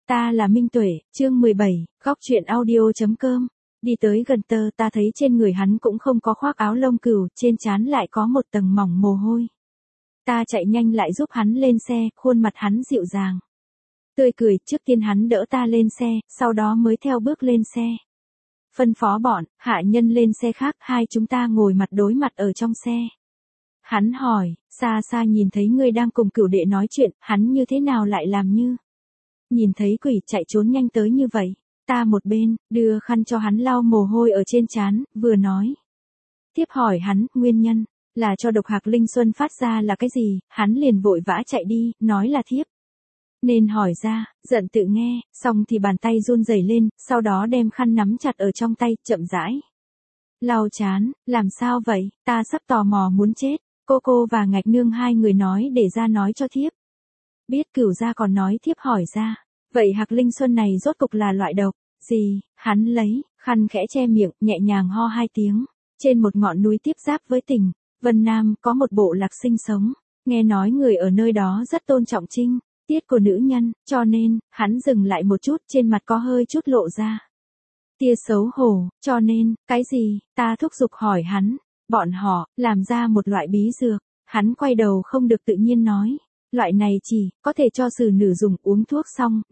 Ta là Minh Tuệ, chương 17, góc truyện audio.com. Đi tới gần tơ, ta thấy trên người hắn cũng không có khoác áo lông cừu, trên trán lại có một tầng mỏng mồ hôi. Ta chạy nhanh lại giúp hắn lên xe, khuôn mặt hắn dịu dàng. Tươi cười, trước tiên hắn đỡ ta lên xe, sau đó mới theo bước lên xe. Phân phó bọn, hạ nhân lên xe khác, hai chúng ta ngồi mặt đối mặt ở trong xe. Hắn hỏi, xa xa nhìn thấy ngươi đang cùng cửu đệ nói chuyện, hắn như thế nào lại làm như nhìn thấy quỷ chạy trốn nhanh tới như vậy. Ta một bên, đưa khăn cho hắn lau mồ hôi ở trên trán, vừa nói. Tiếp hỏi hắn, nguyên nhân, là cho độc hạc linh xuân phát ra là cái gì, hắn liền vội vã chạy đi, nói là thiếp. Nên hỏi ra, giận tự nghe, xong thì bàn tay run rẩy lên, sau đó đem khăn nắm chặt ở trong tay, chậm rãi. Lau chán, làm sao vậy, ta sắp tò mò muốn chết, cô và Ngạch Nương hai người nói để ra nói cho thiếp. Biết Cửu gia còn nói thiếp hỏi ra, vậy hạc linh xuân này rốt cục là loại độc gì? Hắn lấy khăn khẽ che miệng, nhẹ nhàng ho hai tiếng. Trên một ngọn núi tiếp giáp với tỉnh Vân Nam có một bộ lạc sinh sống, nghe nói người ở nơi đó rất tôn trọng trinh tiết của nữ nhân, cho nên hắn dừng lại một chút, trên mặt có hơi chút lộ ra tia xấu hổ. Cho nên cái gì? Ta thúc giục hỏi hắn. Bọn họ làm ra một loại bí dược. Hắn quay đầu không được tự nhiên nói. Loại này chỉ có thể cho xử nữ dùng, uống thuốc xong,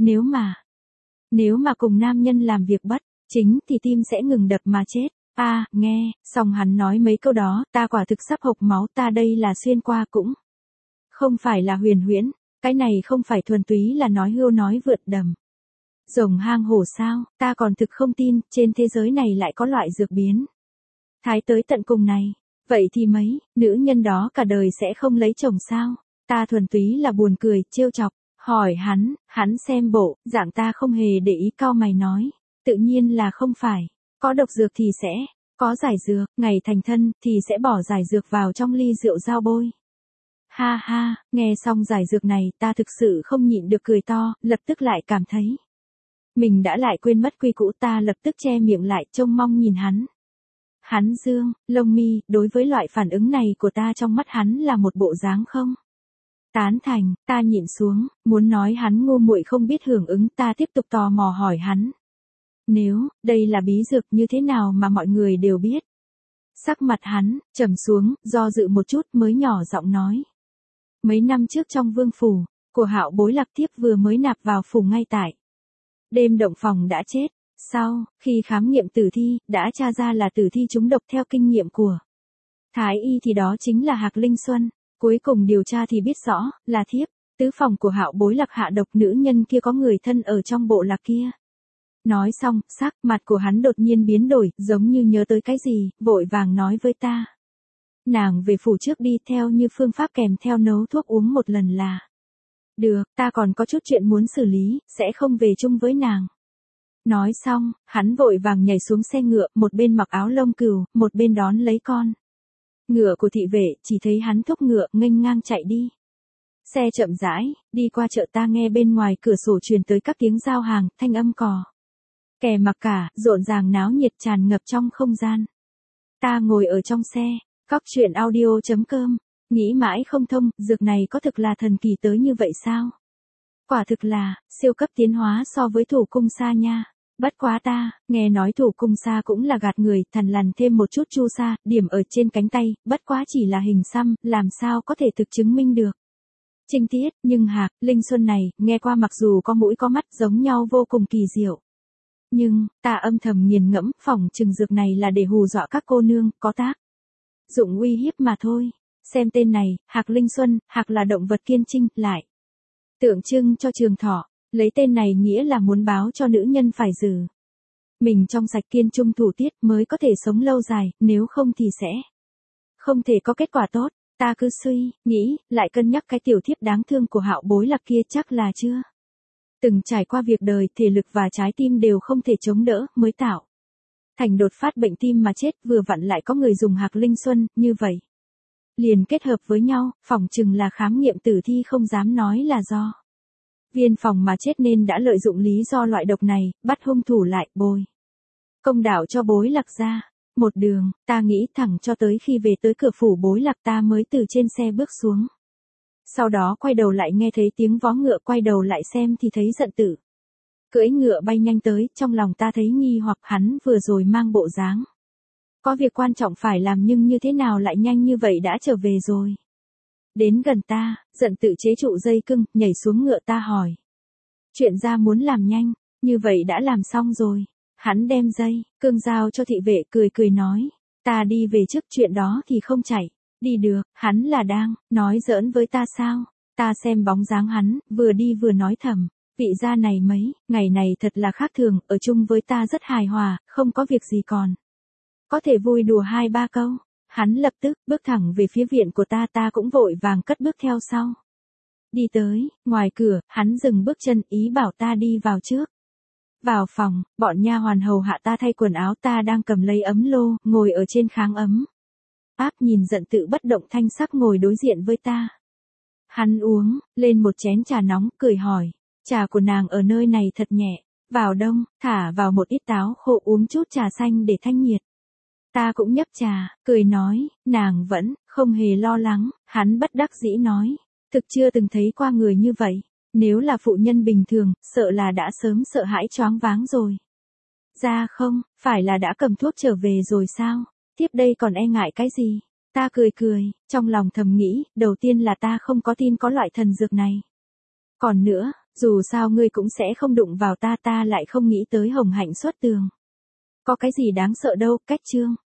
nếu mà cùng nam nhân làm việc bất chính thì tim sẽ ngừng đập mà chết. Nghe xong hắn nói mấy câu đó, ta quả thực sắp hộc máu. Ta đây là xuyên qua cũng không phải là huyền huyễn, cái này không phải thuần túy là nói hưu nói vượt đầm rồng hang hổ sao? Ta còn thực không tin, trên thế giới này lại có loại dược biến thái tới tận cùng này. Vậy thì mấy nữ nhân đó cả đời sẽ không lấy chồng sao? Ta thuần túy là buồn cười, trêu chọc, hỏi hắn xem bộ, dạng ta không hề để ý, cau mày nói, tự nhiên là không phải, có độc dược thì sẽ có giải dược, ngày thành thân thì sẽ bỏ giải dược vào trong ly rượu giao bôi. Ha ha, nghe xong giải dược này, ta thực sự không nhịn được cười to, lập tức lại cảm thấy mình đã lại quên mất quy củ, ta lập tức che miệng lại, trông mong nhìn hắn. Hắn dương lông mi, đối với loại phản ứng này của ta trong mắt hắn là một bộ dáng không tán thành. Ta nhịn xuống, muốn nói hắn ngu muội không biết hưởng ứng. Ta tiếp tục tò mò hỏi hắn, nếu đây là bí dược như thế nào mà mọi người đều biết? Sắc mặt hắn trầm xuống, do dự một chút mới nhỏ giọng nói, mấy năm trước trong vương phủ của Hạo Bối Lạc thiếp vừa mới nạp vào phủ ngay tại đêm động phòng đã chết. Sau khi khám nghiệm tử thi, đã tra ra là tử thi trúng độc. Theo kinh nghiệm của Thái y thì đó chính là hạc linh xuân. Cuối cùng điều tra thì biết rõ là thiếp tứ phòng của Hạo Bối Lạc hạ độc. Nữ nhân kia có người thân ở trong bộ lạc kia. Nói xong, sắc mặt của hắn đột nhiên biến đổi, giống như nhớ tới cái gì, vội vàng nói với ta, nàng về phủ trước đi, theo như phương pháp kèm theo nấu thuốc uống một lần là được. Ta còn có chút chuyện muốn xử lý, sẽ không về chung với nàng. Nói xong, hắn vội vàng nhảy xuống xe ngựa, một bên mặc áo lông cừu, một bên đón lấy con ngựa của thị vệ. Chỉ thấy hắn thúc ngựa nghênh ngang chạy đi. Xe chậm rãi đi qua chợ. Ta nghe bên ngoài cửa sổ truyền tới các tiếng giao hàng, thanh âm cò kè mặc cả, rộn ràng náo nhiệt tràn ngập trong không gian. Ta ngồi ở trong xe, góc truyện audio.com, nghĩ mãi không thông, dược này có thực là thần kỳ tới như vậy sao? Quả thực là siêu cấp tiến hóa so với thủ cung sa nha. Bất quá ta nghe nói thủ cung sa cũng là gạt người, thằn lằn thêm một chút chu sa, điểm ở trên cánh tay, bất quá chỉ là hình xăm, làm sao có thể thực chứng minh được trinh tiết. Nhưng hạc linh xuân này, nghe qua mặc dù có mũi có mắt, giống nhau vô cùng kỳ diệu. Nhưng ta âm thầm nghiền ngẫm, phỏng chừng dược này là để hù dọa các cô nương, có tác dụng uy hiếp mà thôi. Xem tên này, hạc linh xuân, hạc là động vật kiên trinh, lại tượng trưng cho trường thọ. Lấy tên này nghĩa là muốn báo cho nữ nhân phải giữ mình trong sạch, kiên trung thủ tiết mới có thể sống lâu dài, nếu không thì sẽ không thể có kết quả tốt. Ta cứ suy nghĩ, lại cân nhắc cái tiểu thiếp đáng thương của Hạo Bối Lạc kia, chắc là chưa từng trải qua việc đời, thể lực và trái tim đều không thể chống đỡ, mới tạo thành đột phát bệnh tim mà chết. Vừa vặn lại có người dùng hạc linh xuân, như vậy liền kết hợp với nhau, phỏng chừng là khám nghiệm tử thi không dám nói là do viên phòng mà chết, nên đã lợi dụng lý do loại độc này, bắt hung thủ lại, bồi công đạo cho Bối Lạc ra. Một đường, ta nghĩ thẳng cho tới khi về tới cửa phủ Bối Lạc, ta mới từ trên xe bước xuống. Sau đó quay đầu lại nghe thấy tiếng vó ngựa, quay đầu lại xem thì thấy Giận Tử cưỡi ngựa bay nhanh tới, trong lòng ta thấy nghi hoặc hắn vừa rồi mang bộ dáng. Có việc quan trọng phải làm nhưng như thế nào lại nhanh như vậy đã trở về rồi. Đến gần ta, giận tự chế trụ dây cưng, nhảy xuống ngựa ta hỏi. Chuyện ra muốn làm nhanh, như vậy đã làm xong rồi. Hắn đem dây, cưng giao cho thị vệ cười cười nói. Ta đi về trước chuyện đó thì không chạy. Đi được, hắn là đang, nói giỡn với ta sao? Ta xem bóng dáng hắn, vừa đi vừa nói thầm. Vị gia này mấy, ngày này thật là khác thường, ở chung với ta rất hài hòa, không có việc gì còn. Có thể vui đùa 2-3 câu. Hắn lập tức bước thẳng về phía viện của ta cũng vội vàng cất bước theo sau. Đi tới, ngoài cửa, hắn dừng bước chân ý bảo ta đi vào trước. Vào phòng, bọn nha hoàn hầu hạ ta thay quần áo ta đang cầm lấy ấm lô, ngồi ở trên kháng ấm. Áp nhìn giận tự bất động thanh sắc ngồi đối diện với ta. Hắn uống, lên một chén trà nóng, cười hỏi. Trà của nàng ở nơi này thật nhẹ, vào đông, thả vào một ít táo khô uống chút trà xanh để thanh nhiệt. Ta cũng nhấp trà, cười nói, nàng vẫn, không hề lo lắng, hắn bất đắc dĩ nói. Thực chưa từng thấy qua người như vậy, nếu là phụ nhân bình thường, sợ là đã sớm sợ hãi choáng váng rồi. Ra không, phải là đã cầm thuốc trở về rồi sao, tiếp đây còn e ngại cái gì? Ta cười cười, trong lòng thầm nghĩ, đầu tiên là ta không có tin có loại thần dược này. Còn nữa, dù sao ngươi cũng sẽ không đụng vào ta lại không nghĩ tới hồng hạnh xuất tường. Có cái gì đáng sợ đâu, cách chương.